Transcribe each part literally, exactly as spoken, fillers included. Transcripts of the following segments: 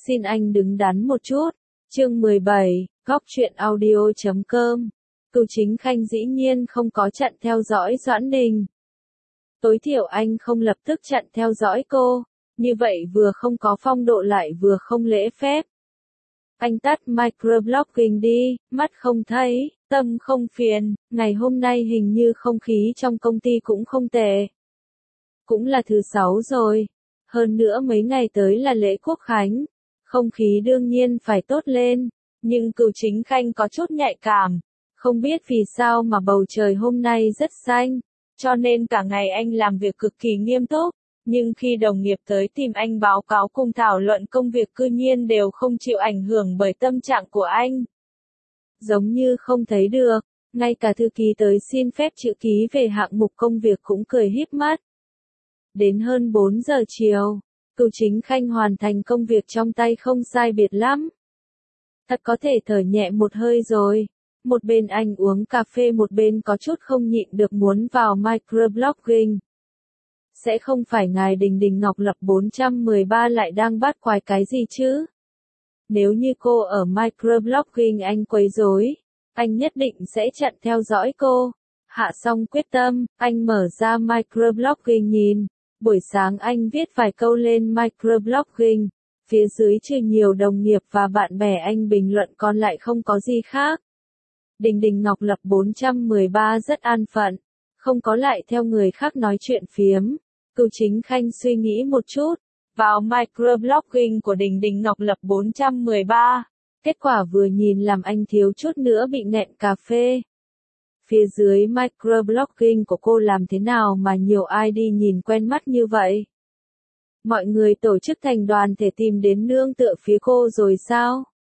Xin anh đứng đắn một chút. Chương mười bảy, góc truyện audio chấm com. Cửu Chính Khanh dĩ nhiên không có chặn theo dõi Doãn Đình. Tối thiểu anh không lập tức chặn theo dõi cô, như vậy vừa không có phong độ lại vừa không lễ phép. Anh tắt microblogging đi, mắt không thấy, tâm không phiền, ngày hôm nay hình như không khí trong công ty cũng không tệ. Cũng là thứ sáu rồi, hơn nữa mấy ngày tới là lễ Quốc Khánh, không khí đương nhiên phải tốt lên, nhưng Cửu Chính Khanh có chút nhạy cảm, không biết vì sao mà bầu trời hôm nay rất xanh, cho nên cả ngày anh làm việc cực kỳ nghiêm túc, nhưng khi đồng nghiệp tới tìm anh báo cáo cùng thảo luận công việc cư nhiên đều không chịu ảnh hưởng bởi tâm trạng của anh. Giống như không thấy được, ngay cả thư ký tới xin phép chữ ký về hạng mục công việc cũng cười híp mắt. Đến hơn bốn giờ chiều, Cửu Chính Khanh hoàn thành công việc trong tay không sai biệt lắm. Thật có thể thở nhẹ một hơi rồi. Một bên anh uống cà phê một bên có chút không nhịn được muốn vào microblogging. Sẽ không phải ngài Đình Đình Ngọc Lập bốn trăm mười ba lại đang bắt quái cái gì chứ? Nếu như cô ở microblogging anh quấy rối, anh nhất định sẽ chặn theo dõi cô. Hạ xong quyết tâm, anh mở ra microblogging nhìn. Buổi sáng anh viết vài câu lên microblogging. Phía dưới trừ nhiều đồng nghiệp và bạn bè anh bình luận còn lại không có gì khác. Đình Đình Ngọc Lập bốn trăm mười ba rất an phận, không có lại theo người khác nói chuyện phiếm. Cửu Chính Khanh suy nghĩ một chút, vào microblogging của Đình Đình Ngọc Lập bốn trăm mười ba, kết quả vừa nhìn làm anh thiếu chút nữa bị nghẹn cà phê. Phía dưới microblogging của cô làm thế nào mà nhiều ai đi nhìn quen mắt như vậy? Mọi người tổ chức thành đoàn thể tìm đến nương tựa phía cô rồi sao?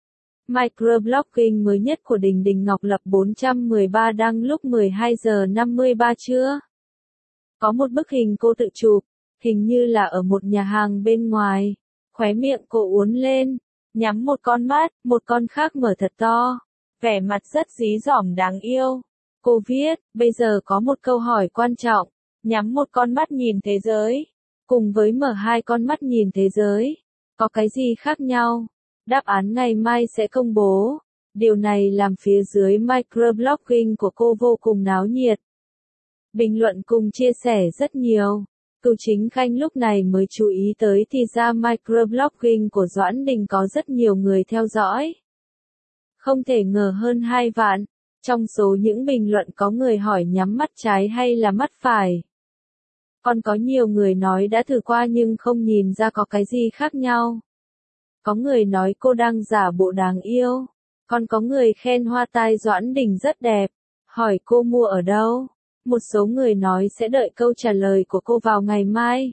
Microblogging mới nhất của Đình Đình Ngọc Lập bốn trăm mười ba đăng lúc mười hai giờ năm mươi ba trưa. Có một bức hình cô tự chụp, hình như là ở một nhà hàng bên ngoài. Khóe miệng cô uốn lên, nhắm một con mắt, một con khác mở thật to. Vẻ mặt rất dí dỏm đáng yêu. Cô viết, bây giờ có một câu hỏi quan trọng, nhắm một con mắt nhìn thế giới, cùng với mở hai con mắt nhìn thế giới, có cái gì khác nhau? Đáp án ngày mai sẽ công bố. Điều này làm phía dưới microblogging của cô vô cùng náo nhiệt. Bình luận cùng chia sẻ rất nhiều. Cửu Chính Khanh lúc này mới chú ý tới thì ra microblogging của Doãn Đình có rất nhiều người theo dõi. Không thể ngờ hơn hai vạn. Trong số những bình luận có người hỏi nhắm mắt trái hay là mắt phải. Còn có nhiều người nói đã thử qua nhưng không nhìn ra có cái gì khác nhau. Có người nói cô đang giả bộ đáng yêu. Còn có người khen hoa tai Doãn Đình rất đẹp. Hỏi cô mua ở đâu. Một số người nói sẽ đợi câu trả lời của cô vào ngày mai.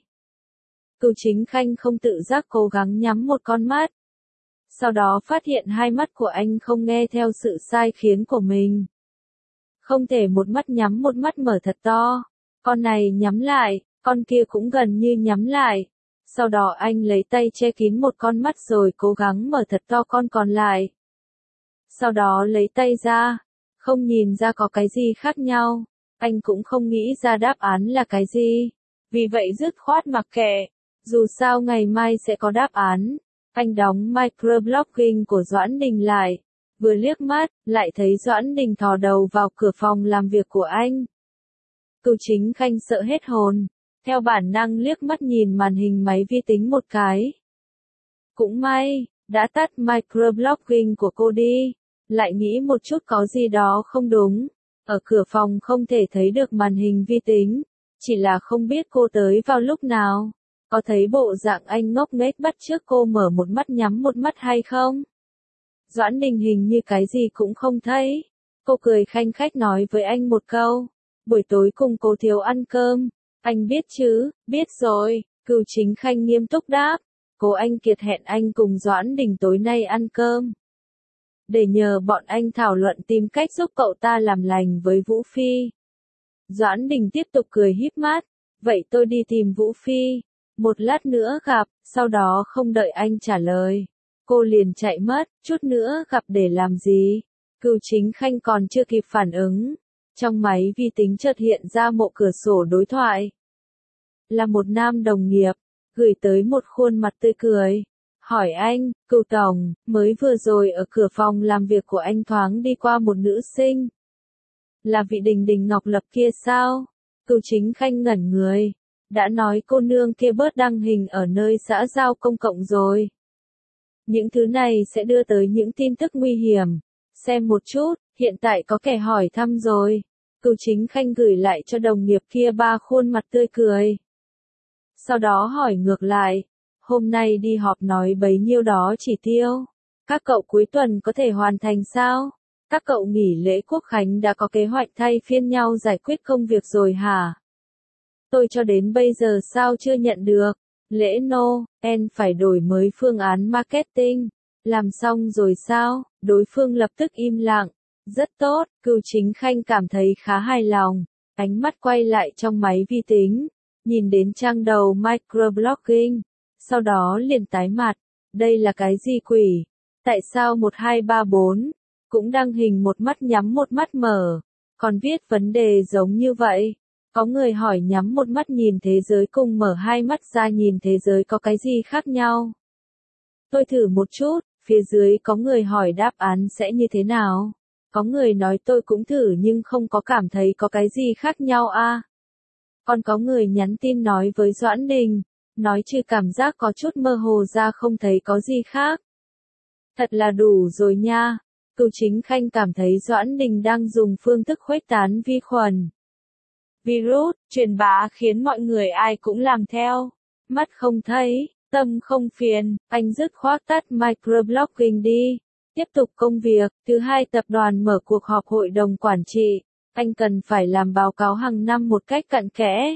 Cửu Chính Khanh không tự giác cố gắng nhắm một con mắt. Sau đó phát hiện hai mắt của anh không nghe theo sự sai khiến của mình. Không thể một mắt nhắm một mắt mở thật to. Con này nhắm lại, con kia cũng gần như nhắm lại. Sau đó anh lấy tay che kín một con mắt rồi cố gắng mở thật to con còn lại. Sau đó lấy tay ra, không nhìn ra có cái gì khác nhau. Anh cũng không nghĩ ra đáp án là cái gì. Vì vậy dứt khoát mặc kệ. Dù sao ngày mai sẽ có đáp án. Anh đóng microblogging của Doãn Đình lại. Vừa liếc mắt, lại thấy Doãn Đình thò đầu vào cửa phòng làm việc của anh. Cửu Chính Khanh sợ hết hồn. Theo bản năng liếc mắt nhìn màn hình máy vi tính một cái. Cũng may, đã tắt microblogging của cô đi. Lại nghĩ một chút có gì đó không đúng. Ở cửa phòng không thể thấy được màn hình vi tính. Chỉ là không biết cô tới vào lúc nào. Có thấy bộ dạng anh ngốc nghếch bắt chước cô mở một mắt nhắm một mắt hay không? Doãn Đình hình như cái gì cũng không thấy. Cô cười khanh khách nói với anh một câu. Buổi tối cùng cô Thiếu ăn cơm. Anh biết chứ, biết rồi. Cửu Chính Khanh nghiêm túc đáp. Cô anh Kiệt hẹn anh cùng Doãn Đình tối nay ăn cơm. Để nhờ bọn anh thảo luận tìm cách giúp cậu ta làm lành với Vũ Phi. Doãn Đình tiếp tục cười híp mắt. Vậy tôi đi tìm Vũ Phi. Một lát nữa gặp, sau đó không đợi anh trả lời. Cô liền chạy mất, chút nữa gặp để làm gì? Cửu Chính Khanh còn chưa kịp phản ứng. Trong máy vi tính chợt hiện ra một cửa sổ đối thoại. Là một nam đồng nghiệp, gửi tới một khuôn mặt tươi cười. hỏi anh, Cửu Tổng, mới vừa rồi ở cửa phòng làm việc của anh thoáng đi qua một nữ sinh. Là vị Đình Đình Ngọc Lập kia sao? Cửu Chính Khanh ngẩn người. Đã nói cô nương kia bớt đăng hình ở nơi xã giao công cộng rồi. Những thứ này sẽ đưa tới những tin tức nguy hiểm. Xem một chút, hiện tại có kẻ hỏi thăm rồi. Cửu Chính Khanh gửi lại cho đồng nghiệp kia ba khuôn mặt tươi cười. Sau đó hỏi ngược lại, hôm nay đi họp nói bấy nhiêu đó chỉ tiêu. Các cậu cuối tuần có thể hoàn thành sao? Các cậu nghỉ lễ Quốc Khánh đã có kế hoạch thay phiên nhau giải quyết công việc rồi hả? Tôi cho đến bây giờ sao chưa nhận được? Lễ Noel phải đổi mới phương án marketing. Làm xong rồi sao? Đối phương lập tức im lặng. Rất tốt, Cửu Chính Khanh cảm thấy khá hài lòng. Ánh mắt quay lại trong máy vi tính. Nhìn đến trang đầu microblogging. Sau đó liền tái mặt. Đây là cái gì quỷ? Tại sao một hai ba bốn cũng đăng hình một mắt nhắm một mắt mở, còn viết vấn đề giống như vậy? Có người hỏi nhắm một mắt nhìn thế giới cùng mở hai mắt ra nhìn thế giới có cái gì khác nhau? Tôi thử một chút, phía dưới có người hỏi đáp án sẽ như thế nào? Có người nói tôi cũng thử nhưng không có cảm thấy có cái gì khác nhau a. À? Còn có người nhắn tin nói với Doãn Đình, nói chứ cảm giác có chút mơ hồ ra không thấy có gì khác. Thật là đủ rồi nha. Cửu Chính Khanh cảm thấy Doãn Đình đang dùng phương thức khuếch tán vi khuẩn. Virus, truyền bá khiến mọi người ai cũng làm theo. Mắt không thấy, tâm không phiền, anh dứt khoát tắt microblogging đi. Tiếp tục công việc, thứ hai tập đoàn mở cuộc họp hội đồng quản trị. Anh cần phải làm báo cáo hàng năm một cách cặn kẽ.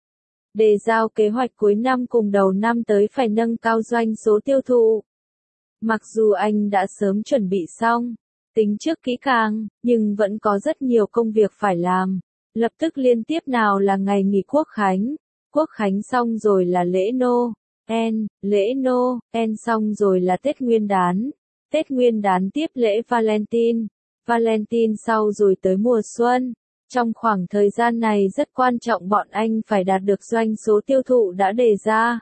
Đề giao kế hoạch cuối năm cùng đầu năm tới phải nâng cao doanh số tiêu thụ. Mặc dù anh đã sớm chuẩn bị xong, tính trước kỹ càng, nhưng vẫn có rất nhiều công việc phải làm. Lập tức liên tiếp nào là ngày nghỉ Quốc Khánh, Quốc Khánh xong rồi là lễ Noel, lễ Noel xong rồi là Tết Nguyên đán, Tết Nguyên đán tiếp lễ Valentine, Valentine sau rồi tới mùa xuân. Trong khoảng thời gian này rất quan trọng bọn anh phải đạt được doanh số tiêu thụ đã đề ra.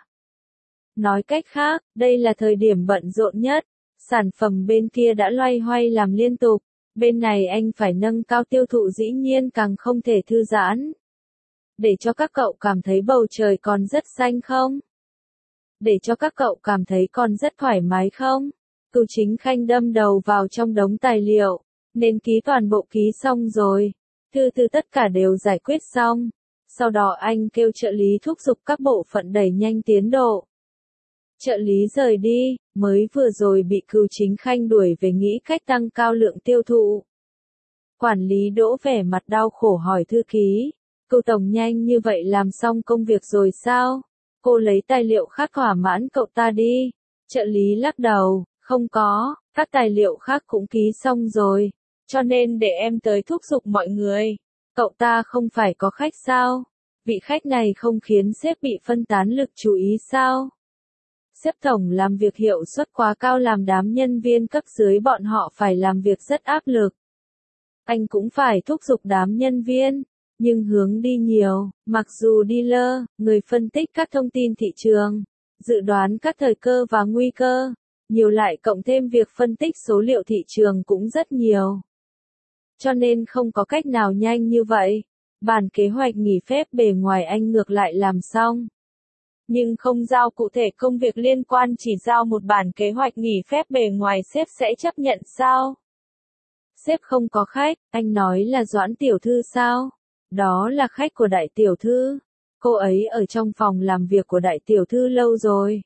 Nói cách khác, đây là thời điểm bận rộn nhất. Sản phẩm bên kia đã loay hoay làm liên tục. Bên này anh phải nâng cao tiêu thụ dĩ nhiên càng không thể thư giãn. Để cho các cậu cảm thấy bầu trời còn rất xanh không? Để cho các cậu cảm thấy còn rất thoải mái không? Cửu Chính Khanh đâm đầu vào trong đống tài liệu. Nên ký toàn bộ ký xong rồi. Thư từ tất cả đều giải quyết xong. Sau đó anh kêu trợ lý thúc giục các bộ phận đẩy nhanh tiến độ. Trợ lý rời đi, mới vừa rồi bị Cửu Chính Khanh đuổi về nghĩ cách tăng cao lượng tiêu thụ. Quản lý Đỗ vẻ mặt đau khổ hỏi thư ký, Cửu tổng nhanh như vậy làm xong công việc rồi sao? Cô lấy tài liệu khác thỏa mãn cậu ta đi. Trợ lý lắc đầu, không có, các tài liệu khác cũng ký xong rồi, cho nên để em tới thúc giục mọi người. Cậu ta không phải có khách sao? Vị khách này không khiến sếp bị phân tán lực chú ý sao? Sếp tổng làm việc hiệu suất quá cao làm đám nhân viên cấp dưới bọn họ phải làm việc rất áp lực. Anh cũng phải thúc giục đám nhân viên, nhưng hướng đi nhiều, mặc dù dealer, người phân tích các thông tin thị trường, dự đoán các thời cơ và nguy cơ, nhiều lại cộng thêm việc phân tích số liệu thị trường cũng rất nhiều. Cho nên không có cách nào nhanh như vậy. Bản kế hoạch nghỉ phép bề ngoài anh ngược lại làm xong. Nhưng không giao cụ thể công việc liên quan, chỉ giao một bản kế hoạch nghỉ phép bề ngoài, sếp sẽ chấp nhận sao? Sếp không có khách, anh nói là Doãn tiểu thư sao? Đó là khách của đại tiểu thư. Cô ấy ở trong phòng làm việc của đại tiểu thư lâu rồi.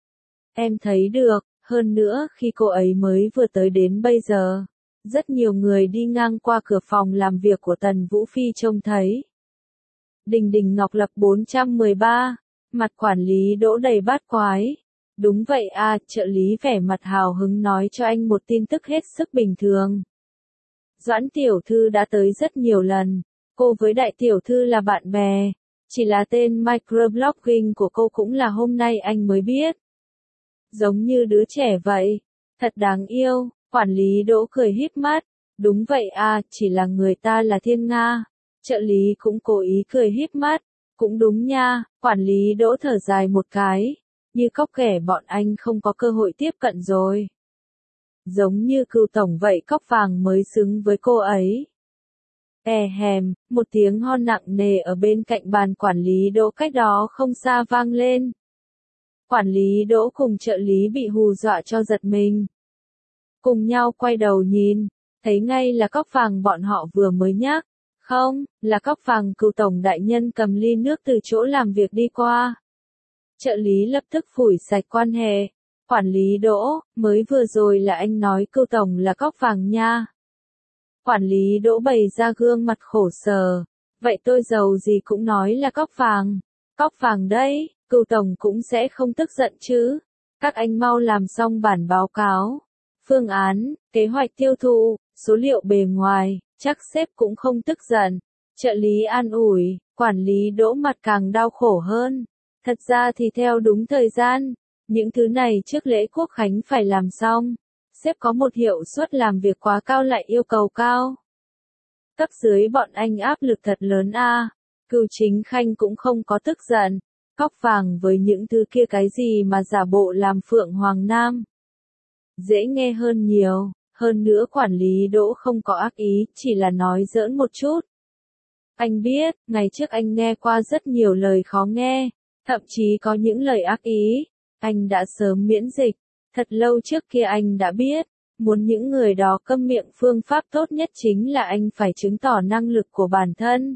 Em thấy được, hơn nữa khi cô ấy mới vừa tới đến bây giờ, rất nhiều người đi ngang qua cửa phòng làm việc của Tần Vũ Phi trông thấy. Đình Đình Ngọc Lập bốn trăm mười ba, mặt quản lý Đỗ đầy bát quái. Đúng vậy à, trợ lý vẻ mặt hào hứng nói cho anh một tin tức hết sức bình thường. Doãn tiểu thư đã tới rất nhiều lần, cô với đại tiểu thư là bạn bè, chỉ là tên microblogging của cô cũng là hôm nay anh mới biết. Giống như đứa trẻ vậy, thật đáng yêu, quản lý Đỗ cười híp mắt, đúng vậy à, chỉ là người ta là Thiên Nga, trợ lý cũng cố ý cười híp mắt, cũng đúng nha, quản lý Đỗ thở dài một cái, như cóc ghẻ bọn anh không có cơ hội tiếp cận rồi. Giống như Cừu tổng vậy, cóc vàng mới xứng với cô ấy. E hèm, một tiếng ho nặng nề ở bên cạnh bàn quản lý Đỗ cách đó không xa vang lên. Quản lý Đỗ cùng trợ lý bị hù dọa cho giật mình. Cùng nhau quay đầu nhìn, thấy ngay là cóc vàng bọn họ vừa mới nhắc. Không, là cóc vàng Cừu tổng đại nhân cầm ly nước từ chỗ làm việc đi qua. Trợ lý lập tức phủi sạch quan hệ. Quản lý Đỗ, mới vừa rồi là anh nói Cừu tổng là cóc vàng nha. Quản lý Đỗ bày ra gương mặt khổ sở. Vậy tôi giàu gì cũng nói là cóc vàng. Cóc vàng đấy, Cừu tổng cũng sẽ không tức giận chứ. Các anh mau làm xong bản báo cáo. Phương án, kế hoạch tiêu thụ, số liệu bề ngoài, chắc sếp cũng không tức giận. Trợ lý an ủi, quản lý Đỗ mặt càng đau khổ hơn. Thật ra thì theo đúng thời gian, những thứ này trước lễ Quốc khánh phải làm xong. Sếp có một hiệu suất làm việc quá cao lại yêu cầu cao. Cấp dưới bọn anh áp lực thật lớn a. À. Cừu Chính Khanh cũng không có tức giận. Cóc vàng với những thứ kia cái gì mà giả bộ làm Phượng Hoàng Nam. Dễ nghe hơn nhiều, hơn nữa quản lý Đỗ không có ác ý, chỉ là nói giỡn một chút. Anh biết, ngày trước anh nghe qua rất nhiều lời khó nghe, thậm chí có những lời ác ý. Anh đã sớm miễn dịch. Thật lâu trước kia anh đã biết, muốn những người đó câm miệng phương pháp tốt nhất chính là anh phải chứng tỏ năng lực của bản thân.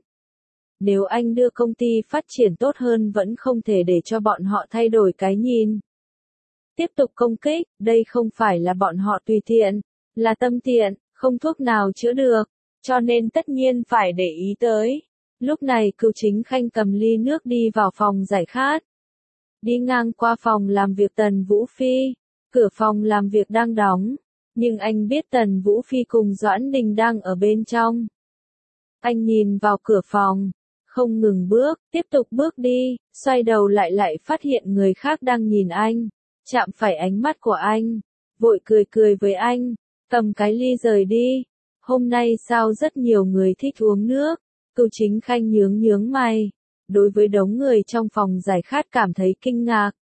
Nếu anh đưa công ty phát triển tốt hơn vẫn không thể để cho bọn họ thay đổi cái nhìn. Tiếp tục công kích, đây không phải là bọn họ tùy tiện, là tâm tiện, không thuốc nào chữa được, cho nên tất nhiên phải để ý tới. Lúc này Cừu Chính Khanh cầm ly nước đi vào phòng giải khát. Đi ngang qua phòng làm việc Tần Vũ Phi, cửa phòng làm việc đang đóng, nhưng anh biết Tần Vũ Phi cùng Doãn Đình đang ở bên trong. Anh nhìn vào cửa phòng, không ngừng bước, tiếp tục bước đi, xoay đầu lại lại phát hiện người khác đang nhìn anh, chạm phải ánh mắt của anh, vội cười cười với anh, cầm cái ly rời đi. Hôm nay sao rất nhiều người thích uống nước. Cừu Chính Khanh nhướng nhướng mày, đối với đống người trong phòng giải khát cảm thấy kinh ngạc.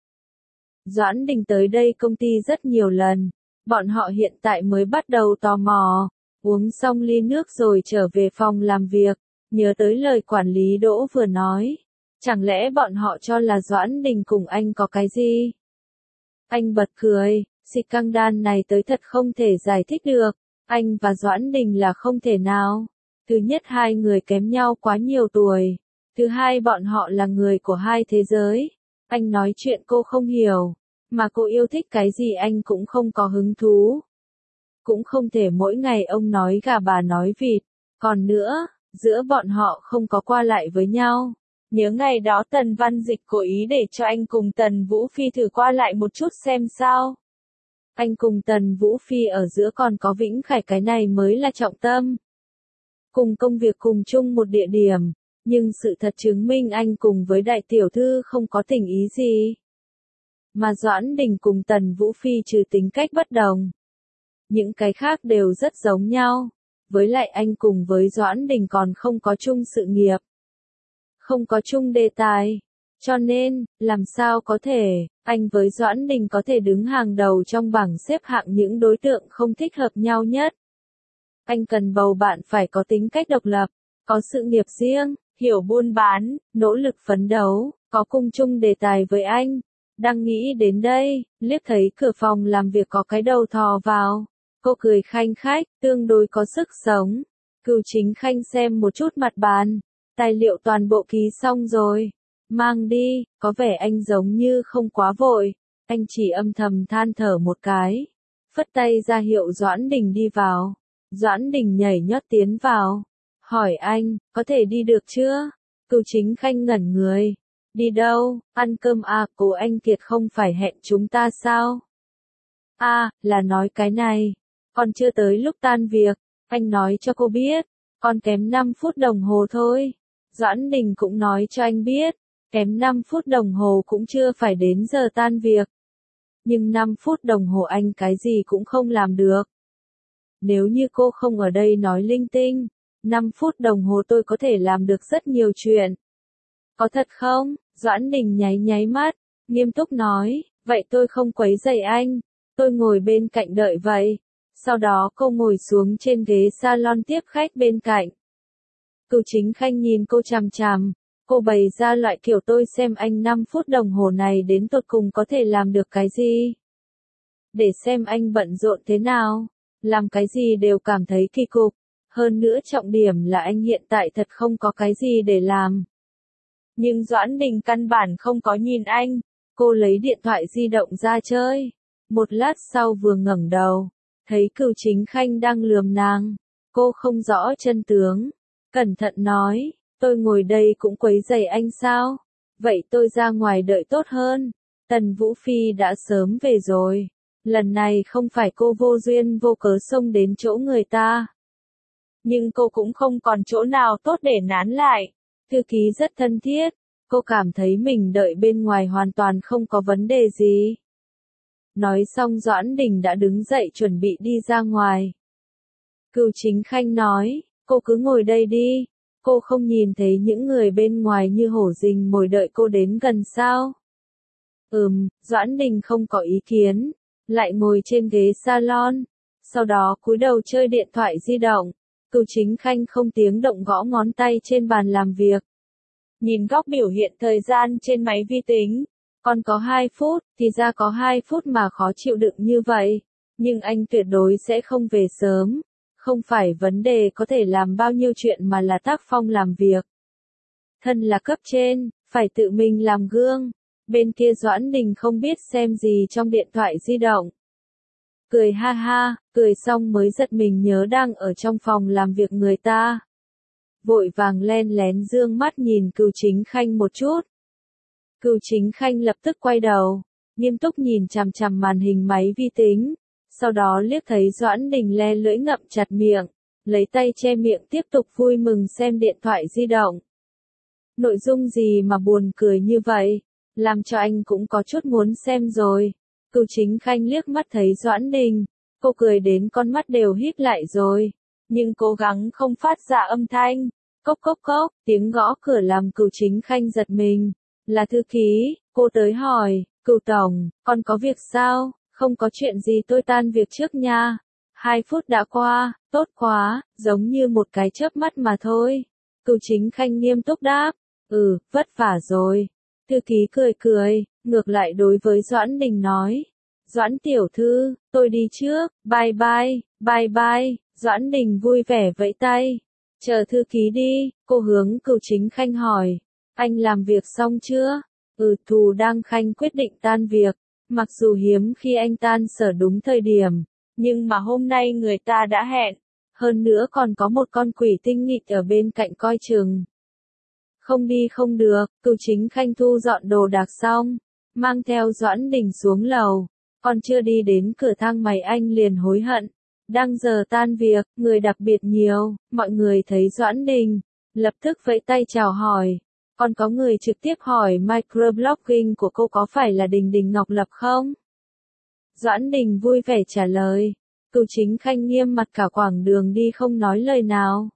Doãn Đình tới đây công ty rất nhiều lần, bọn họ hiện tại mới bắt đầu tò mò, uống xong ly nước rồi trở về phòng làm việc, nhớ tới lời quản lý Đỗ vừa nói, chẳng lẽ bọn họ cho là Doãn Đình cùng anh có cái gì? Anh bật cười, xịt căng đan này tới thật không thể giải thích được, anh và Doãn Đình là không thể nào. Thứ nhất hai người kém nhau quá nhiều tuổi, thứ hai bọn họ là người của hai thế giới. Anh nói chuyện cô không hiểu, mà cô yêu thích cái gì anh cũng không có hứng thú. Cũng không thể mỗi ngày ông nói gà bà nói vịt, còn nữa, giữa bọn họ không có qua lại với nhau. Nhớ ngày đó Tần Văn Dịch cố ý để cho anh cùng Tần Vũ Phi thử qua lại một chút xem sao. Anh cùng Tần Vũ Phi ở giữa còn có Vĩnh Khải, cái này mới là trọng tâm. Cùng công việc cùng chung một địa điểm, nhưng sự thật chứng minh anh cùng với đại tiểu thư không có tình ý gì. Mà Doãn Đình cùng Tần Vũ Phi trừ tính cách bất đồng, những cái khác đều rất giống nhau. Với lại anh cùng với Doãn Đình còn không có chung sự nghiệp, không có chung đề tài. Cho nên, làm sao có thể, anh với Doãn Đình có thể đứng hàng đầu trong bảng xếp hạng những đối tượng không thích hợp nhau nhất. Anh cần bầu bạn phải có tính cách độc lập, có sự nghiệp riêng, hiểu buôn bán, nỗ lực phấn đấu, có cùng chung đề tài với anh. Đang nghĩ đến đây, liếc thấy cửa phòng làm việc có cái đầu thò vào. Cô cười khanh khách, tương đối có sức sống. Cừu Chính Khanh xem một chút mặt bàn. Tài liệu toàn bộ ký xong rồi. Mang đi, có vẻ anh giống như không quá vội. Anh chỉ âm thầm than thở một cái. Phất tay ra hiệu Doãn Đình đi vào. Doãn Đình nhảy nhót tiến vào. Hỏi anh, có thể đi được chưa? Cừu Chính Khanh ngẩn người. Đi đâu? Ăn cơm à, cô anh Kiệt không phải hẹn chúng ta sao? À, là nói cái này. Còn chưa tới lúc tan việc. Anh nói cho cô biết. Còn kém năm phút đồng hồ thôi. Doãn Đình cũng nói cho anh biết. Kém năm phút đồng hồ cũng chưa phải đến giờ tan việc. Nhưng năm phút đồng hồ anh cái gì cũng không làm được. Nếu như cô không ở đây nói linh tinh, năm phút đồng hồ tôi có thể làm được rất nhiều chuyện. Có thật không? Doãn Đình nháy nháy mắt, nghiêm túc nói, Vậy tôi không quấy rầy anh, tôi ngồi bên cạnh đợi vậy. Sau đó cô ngồi xuống trên ghế salon tiếp khách bên cạnh. Cửu Chính Khanh nhìn cô chằm chằm, cô bày ra loại kiểu tôi xem anh năm phút đồng hồ này đến tột cùng có thể làm được cái gì. Để xem anh bận rộn thế nào, làm cái gì đều cảm thấy kỳ cục, hơn nữa trọng điểm là anh hiện tại thật không có cái gì để làm. Nhưng Doãn Đình căn bản không có nhìn anh, cô lấy điện thoại di động ra chơi. Một lát sau vừa ngẩng đầu, thấy Cửu Chính Khanh đang lườm nàng, cô không rõ chân tướng, cẩn thận nói, tôi ngồi đây cũng quấy rầy anh sao? Vậy tôi ra ngoài đợi tốt hơn. Tần Vũ Phi đã sớm về rồi, lần này không phải cô vô duyên vô cớ xông đến chỗ người ta. Nhưng cô cũng không còn chỗ nào tốt để nán lại. Thư ký rất thân thiết, cô cảm thấy mình đợi bên ngoài hoàn toàn không có vấn đề gì. Nói xong Doãn Đình đã đứng dậy chuẩn bị đi ra ngoài. Cửu Chính Khanh nói, cô cứ ngồi đây đi, cô không nhìn thấy những người bên ngoài như hổ rình mồi đợi cô đến gần sao? Ừm, Doãn Đình không có ý kiến, lại ngồi trên ghế salon, sau đó cúi đầu chơi điện thoại di động. Cửu Chính Khanh không tiếng động gõ ngón tay trên bàn làm việc. Nhìn góc biểu hiện thời gian trên máy vi tính, còn có hai phút, thì ra có hai phút mà khó chịu đựng như vậy, nhưng anh tuyệt đối sẽ không về sớm, không phải vấn đề có thể làm bao nhiêu chuyện mà là tác phong làm việc. Thân là cấp trên, phải tự mình làm gương, bên kia Doãn Đình không biết xem gì trong điện thoại di động. Cười ha ha, cười xong mới giật mình nhớ đang ở trong phòng làm việc người ta. Vội vàng len lén dương mắt nhìn Cửu Chính Khanh một chút. Cửu Chính Khanh lập tức quay đầu, nghiêm túc nhìn chằm chằm màn hình máy vi tính, sau đó liếc thấy Doãn Đình le lưỡi ngậm chặt miệng, lấy tay che miệng tiếp tục vui mừng xem điện thoại di động. Nội dung gì mà buồn cười như vậy, làm cho anh cũng có chút muốn xem rồi. Cửu Chính Khanh liếc mắt thấy Doãn Đình, cô cười đến con mắt đều híp lại rồi, nhưng cố gắng không phát ra âm thanh. Cốc cốc cốc, tiếng gõ cửa làm Cửu Chính Khanh giật mình. Là thư ký, cô tới hỏi, Cửu Tổng, con có việc sao? Không có chuyện gì tôi tan việc trước nha. Hai phút đã qua, tốt quá, giống như một cái chớp mắt mà thôi. Cửu Chính Khanh nghiêm túc đáp, ừ, vất vả rồi. Thư ký cười cười, ngược lại đối với Doãn Đình nói, Doãn tiểu thư, tôi đi trước, bye bye, bye bye. Doãn Đình vui vẻ vẫy tay, chờ thư ký đi, cô hướng Cửu Chính Khanh hỏi, anh làm việc xong chưa? Ừ, Thù đang Khanh quyết định tan việc, mặc dù hiếm khi anh tan sở đúng thời điểm, nhưng mà hôm nay người ta đã hẹn, hơn nữa còn có một con quỷ tinh nghịch ở bên cạnh coi chừng. Không đi không được. Cửu Chính Khanh thu dọn đồ đạc xong, mang theo Doãn Đình xuống lầu, còn chưa đi đến cửa thang máy anh liền hối hận. Đang giờ tan việc, người đặc biệt nhiều, mọi người thấy Doãn Đình, lập tức vẫy tay chào hỏi. Còn có người trực tiếp hỏi microblogging của cô có phải là Đình Đình Ngọc Lập không? Doãn Đình vui vẻ trả lời. Cửu Chính Khanh nghiêm mặt cả quãng đường đi không nói lời nào.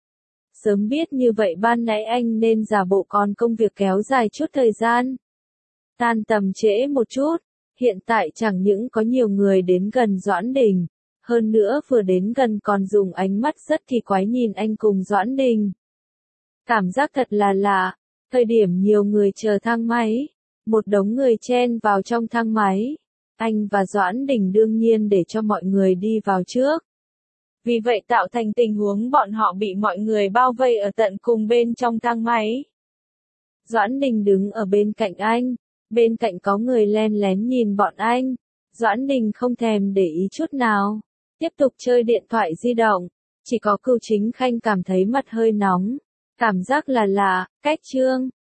Sớm biết như vậy ban nãy anh nên giả bộ còn công việc kéo dài chút thời gian. Tan tầm trễ một chút, hiện tại chẳng những có nhiều người đến gần Doãn Đình, hơn nữa vừa đến gần còn dùng ánh mắt rất kỳ quái nhìn anh cùng Doãn Đình. Cảm giác thật là lạ, thời điểm nhiều người chờ thang máy, một đống người chen vào trong thang máy, anh và Doãn Đình đương nhiên để cho mọi người đi vào trước. Vì vậy tạo thành tình huống bọn họ bị mọi người bao vây ở tận cùng bên trong thang máy. Doãn Đình đứng ở bên cạnh anh, bên cạnh có người len lén nhìn bọn anh. Doãn Đình không thèm để ý chút nào, tiếp tục chơi điện thoại di động, chỉ có Cửu Chính Khanh cảm thấy mặt hơi nóng, cảm giác là lạ, cách chương.